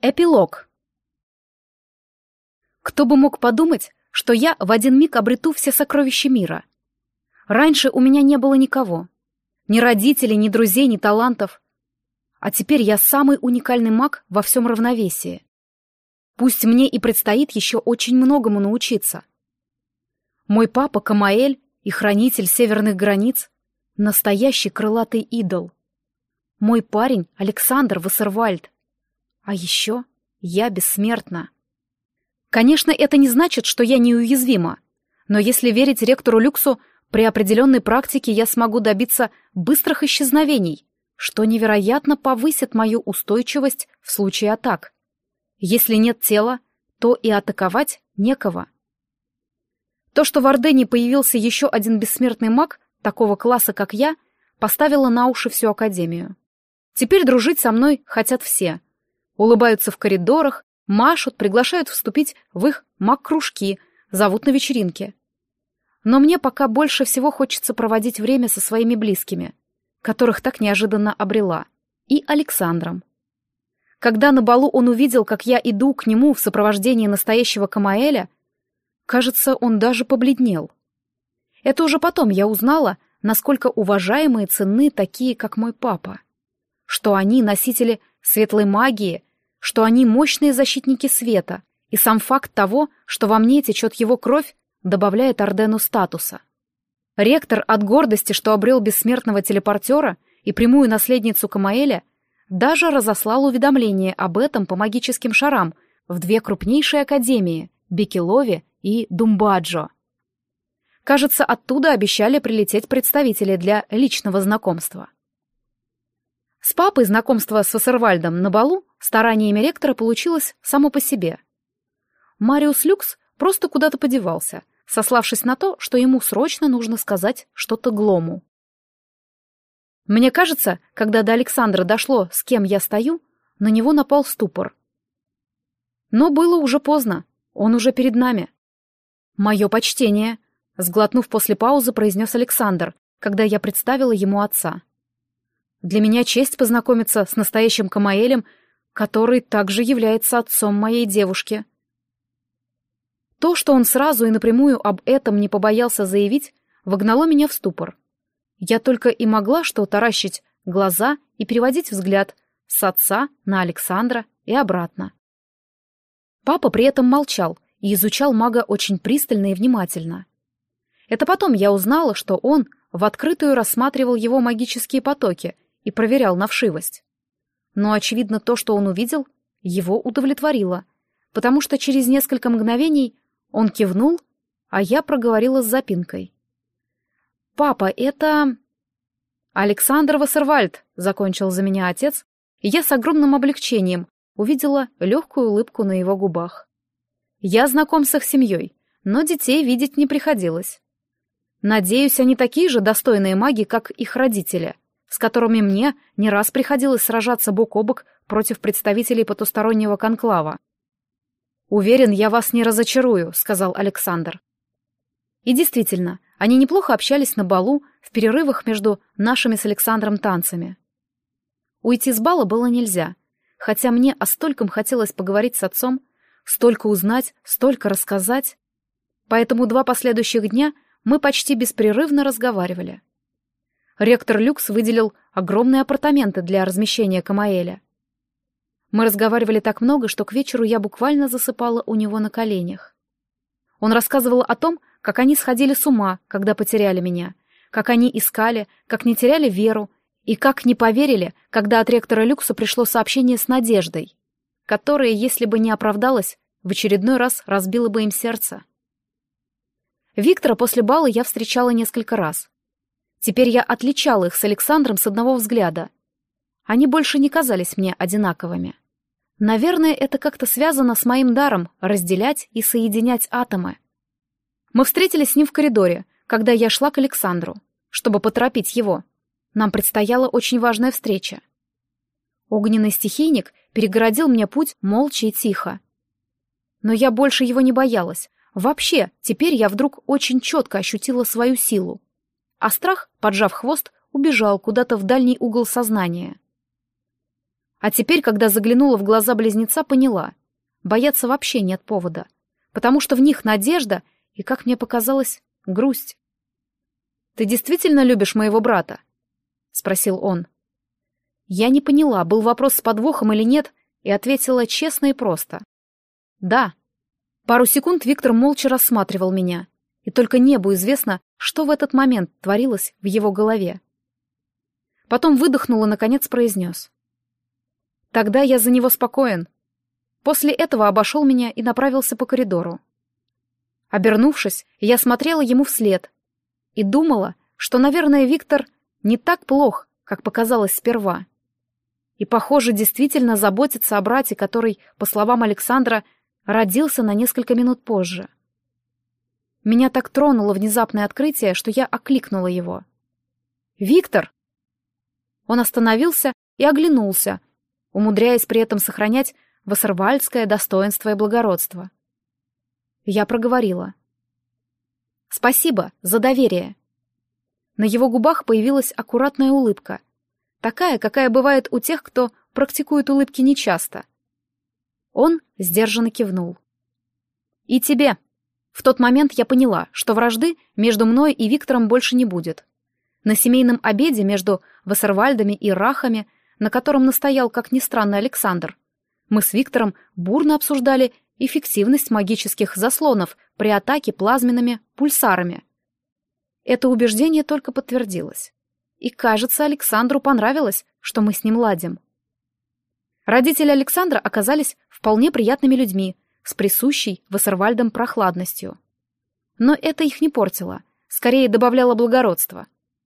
Эпилог. Кто бы мог подумать, что я в один миг обрету все сокровища мира. Раньше у меня не было никого. Ни родителей, ни друзей, ни талантов. А теперь я самый уникальный маг во всем равновесии. Пусть мне и предстоит еще очень многому научиться. Мой папа Камаэль и хранитель северных границ — настоящий крылатый идол. Мой парень Александр Вассервальд. А еще я бессмертна. Конечно, это не значит, что я неуязвима, но если верить ректору Люксу, при определенной практике я смогу добиться быстрых исчезновений, что невероятно повысит мою устойчивость в случае атак. Если нет тела, то и атаковать некого. То, что в Ордене появился еще один бессмертный маг, такого класса, как я, поставило на уши всю Академию. Теперь дружить со мной хотят все. Улыбаются в коридорах, машут, приглашают вступить в их маг-кружки, зовут на вечеринки. Но мне пока больше всего хочется проводить время со своими близкими, которых так неожиданно обрела, и Александром. Когда на балу он увидел, как я иду к нему в сопровождении настоящего Камаэля, кажется, он даже побледнел. Это уже потом я узнала, насколько уважаемы и ценны такие, как мой папа. Что они носители светлой магии, что они мощные защитники света, и сам факт того, что во мне течет его кровь, добавляет Ордену статуса. Ректор от гордости, что обрел бессмертного телепортера и прямую наследницу Камаэля, даже разослал уведомление об этом по магическим шарам в две крупнейшие академии — Бекелове и Думбаджо. Кажется, оттуда обещали прилететь представители для личного знакомства. С папой знакомство с Вассервальдом на балу стараниями ректора получилось само по себе. Мариус Люкс просто куда-то подевался, сославшись на то, что ему срочно нужно сказать что-то Глому. Мне кажется, когда до Александра дошло, с кем я стою, на него напал ступор. Но было уже поздно, он уже перед нами. «Мое почтение», — сглотнув после паузы, произнес Александр, когда я представила ему отца. «Для меня честь познакомиться с настоящим Камаэлем, который также является отцом моей девушки». То, что он сразу и напрямую об этом не побоялся заявить, вогнало меня в ступор. Я только и могла что таращить глаза и переводить взгляд с отца на Александра и обратно. Папа при этом молчал и изучал мага очень пристально и внимательно. Это потом я узнала, что он в открытую рассматривал его магические потоки и проверял на вшивость. Но, очевидно, то, что он увидел, его удовлетворило, потому что через несколько мгновений он кивнул, а я проговорила с запинкой. «Папа, это...» «Александр Вассервальд», — закончил за меня отец, и я с огромным облегчением увидела легкую улыбку на его губах. «Я знаком с их семьей, но детей видеть не приходилось. Надеюсь, они такие же достойные маги, как их родители, с которыми мне не раз приходилось сражаться бок о бок против представителей потустороннего конклава». «Уверен, я вас не разочарую», — сказал Александр. И действительно, они неплохо общались на балу в перерывах между нашими с Александром танцами. Уйти с бала было нельзя, хотя мне о стольком хотелось поговорить с отцом, столько узнать, столько рассказать. Поэтому 2 последующих дня мы почти беспрерывно разговаривали. Ректор Люкс выделил огромные апартаменты для размещения Камаэля. Мы разговаривали так много, что к вечеру я буквально засыпала у него на коленях. Он рассказывал о том, как они сходили с ума, когда потеряли меня, как они искали, как не теряли веру, и как не поверили, когда от ректора Люкса пришло сообщение с надеждой, которое, если бы не оправдалось, в очередной раз разбило бы им сердце. Виктора после бала я встречала несколько раз. Теперь я отличала их с Александром с одного взгляда. Они больше не казались мне одинаковыми. Наверное, это как-то связано с моим даром разделять и соединять атомы. Мы встретились с ним в коридоре, когда я шла к Александру, чтобы поторопить его. Нам предстояла очень важная встреча. Огненный стихийник перегородил мне путь молча и тихо. Но я больше его не боялась. Вообще, теперь я вдруг очень четко ощутила свою силу. А страх, поджав хвост, убежал куда-то в дальний угол сознания. А теперь, когда заглянула в глаза близнеца, поняла. Бояться вообще нет повода, потому что в них надежда и, как мне показалось, грусть. «Ты действительно любишь моего брата?» — спросил он. Я не поняла, был вопрос с подвохом или нет, и ответила честно и просто. «Да». Пару секунд Виктор молча рассматривал меня, и только небу известно, что в этот момент творилось в его голове. Потом выдохнул и, наконец, произнес. «Тогда я за него спокоен». После этого обошел меня и направился по коридору. Обернувшись, я смотрела ему вслед и думала, что, наверное, Виктор не так плох, как показалось сперва. И, похоже, действительно заботится о брате, который, по словам Александра, родился на несколько минут позже. Меня так тронуло внезапное открытие, что я окликнула его. «Виктор!» Он остановился и оглянулся, умудряясь при этом сохранять вассервальдское достоинство и благородство. Я проговорила. «Спасибо за доверие». На его губах появилась аккуратная улыбка, такая, какая бывает у тех, кто практикует улыбки нечасто. Он сдержанно кивнул. «И тебе». В тот момент я поняла, что вражды между мной и Виктором больше не будет. На семейном обеде между Вассервальдами и Рахами, на котором настоял, как ни странно, Александр, мы с Виктором бурно обсуждали эффективность магических заслонов при атаке плазменными пульсарами. Это убеждение только подтвердилось. И, кажется, Александру понравилось, что мы с ним ладим. Родители Александра оказались вполне приятными людьми, с присущей Вассервальдам прохладностью. Но это их не портило, скорее добавляло благородства.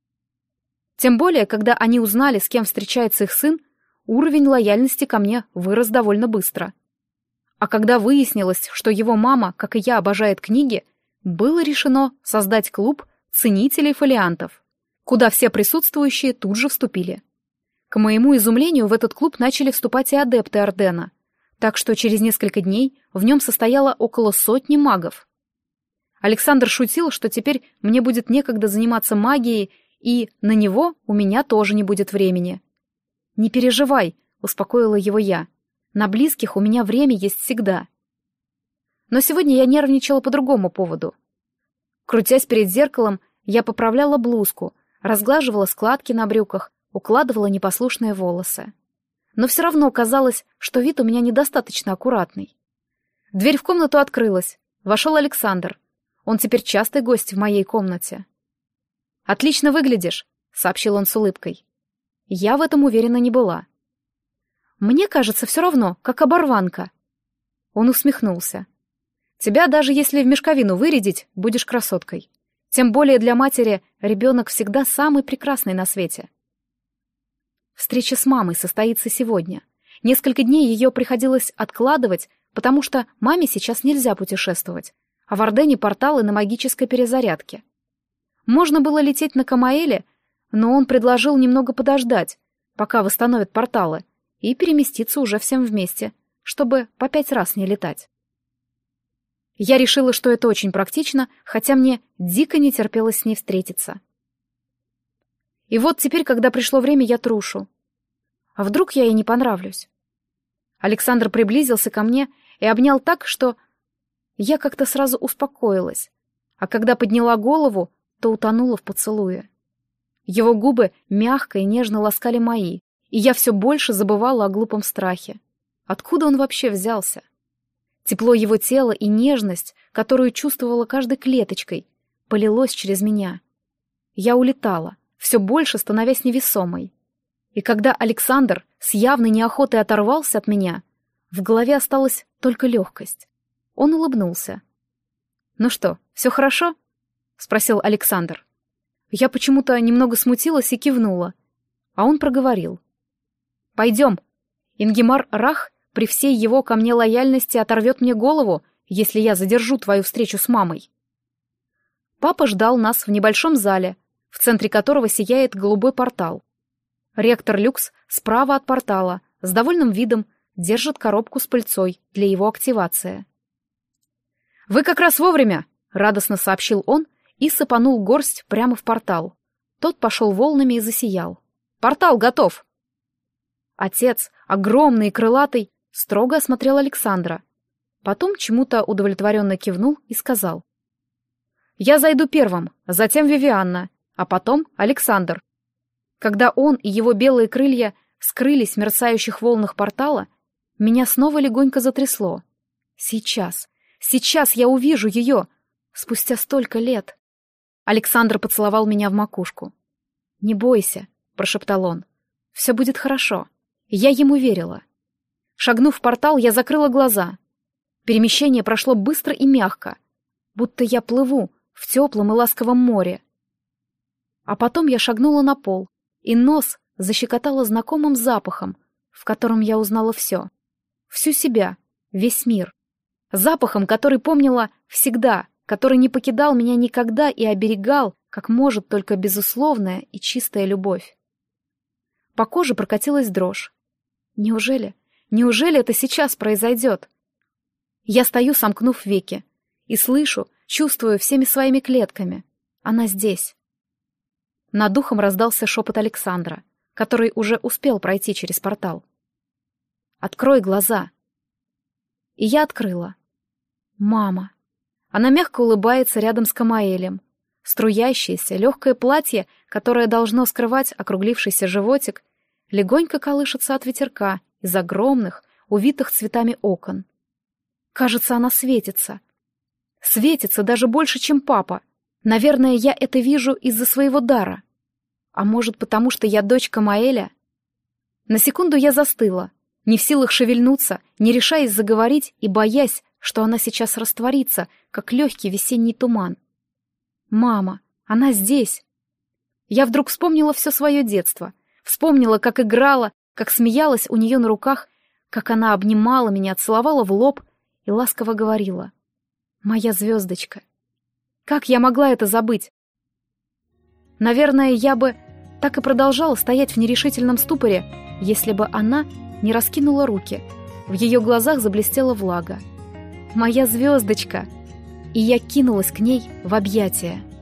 Тем более, когда они узнали, с кем встречается их сын, уровень лояльности ко мне вырос довольно быстро. А когда выяснилось, что его мама, как и я, обожает книги, было решено создать клуб ценителей фолиантов, куда все присутствующие тут же вступили. К моему изумлению, в этот клуб начали вступать и адепты Ордена, так что через несколько дней в нем состояло около 100 магов. Александр шутил, что теперь мне будет некогда заниматься магией, и на него у меня тоже не будет времени. «Не переживай», — успокоила его я, — «на близких у меня время есть всегда». Но сегодня я нервничала по другому поводу. Крутясь перед зеркалом, я поправляла блузку, разглаживала складки на брюках, укладывала непослушные волосы. Но все равно казалось, что вид у меня недостаточно аккуратный. Дверь в комнату открылась. Вошел Александр. Он теперь частый гость в моей комнате. «Отлично выглядишь», — сообщил он с улыбкой. Я в этом уверена не была. «Мне кажется, все равно, как оборванка». Он усмехнулся. «Тебя даже если в мешковину вырядить, будешь красоткой. Тем более для матери ребенок всегда самый прекрасный на свете». Встреча с мамой состоится сегодня. Несколько дней ее приходилось откладывать, потому что маме сейчас нельзя путешествовать, а в Ордене порталы на магической перезарядке. Можно было лететь на Камаэле, но он предложил немного подождать, пока восстановят порталы, и переместиться уже всем вместе, чтобы по 5 раз не летать. Я решила, что это очень практично, хотя мне дико не терпелось с ней встретиться. И вот теперь, когда пришло время, я трушу. А вдруг я ей не понравлюсь? Александр приблизился ко мне и обнял так, что я как-то сразу успокоилась, а когда подняла голову, то утонула в поцелуе. Его губы мягко и нежно ласкали мои, и я все больше забывала о глупом страхе. Откуда он вообще взялся? Тепло его тела и нежность, которую чувствовала каждой клеточкой, полилось через меня. Я улетала, все больше становясь невесомой. И когда Александр с явной неохотой оторвался от меня, в голове осталась только легкость. Он улыбнулся. «Ну что, все хорошо?» — спросил Александр. Я почему-то немного смутилась и кивнула, а он проговорил. «Пойдем. Ингемар Рах при всей его ко мне лояльности оторвет мне голову, если я задержу твою встречу с мамой». Папа ждал нас в небольшом зале, в центре которого сияет голубой портал. Ректор Люкс справа от портала, с довольным видом, держит коробку с пыльцой для его активации. «Вы как раз вовремя!» — радостно сообщил он и сыпанул горсть прямо в портал. Тот пошел волнами и засиял. «Портал готов!» Отец, огромный и крылатый, строго осмотрел Александра. Потом чему-то удовлетворенно кивнул и сказал: «Я зайду первым, затем Вивианна, а потом Александр». Когда он и его белые крылья скрылись в мерцающих волнах портала, меня снова легонько затрясло. Сейчас я увижу ее, спустя столько лет. Александр поцеловал меня в макушку. «Не бойся», — прошептал он, — «все будет хорошо». Я ему верила. Шагнув в портал, я закрыла глаза. Перемещение прошло быстро и мягко, будто я плыву в теплом и ласковом море. А потом я шагнула на пол, и нос защекотало знакомым запахом, в котором я узнала все. Всю себя, весь мир. Запахом, который помнила всегда, который не покидал меня никогда и оберегал, как может только безусловная и чистая любовь. По коже прокатилась дрожь. Неужели это сейчас произойдет? Я стою, сомкнув веки, и слышу, чувствую всеми своими клетками. Она здесь. Над духом раздался шепот Александра, который уже успел пройти через портал. «Открой глаза». И я открыла. Мама. Она мягко улыбается рядом с Камаэлем. Струящееся, легкое платье, которое должно скрывать округлившийся животик, легонько колышется от ветерка из огромных, увитых цветами окон. Кажется, она светится. Светится даже больше, чем папа. Наверное, я это вижу из-за своего дара. А может, потому что я дочь Камаэля? На секунду я застыла, не в силах шевельнуться, не решаясь заговорить и боясь, что она сейчас растворится, как легкий весенний туман. Мама, она здесь. Я вдруг вспомнила все свое детство. Вспомнила, как играла, как смеялась у нее на руках, как она обнимала меня, целовала в лоб и ласково говорила: «Моя звездочка». Как я могла это забыть? Наверное, я бы так и продолжала стоять в нерешительном ступоре, если бы она не раскинула руки. В ее глазах заблестела влага. «Моя звездочка!» И я кинулась к ней в объятия.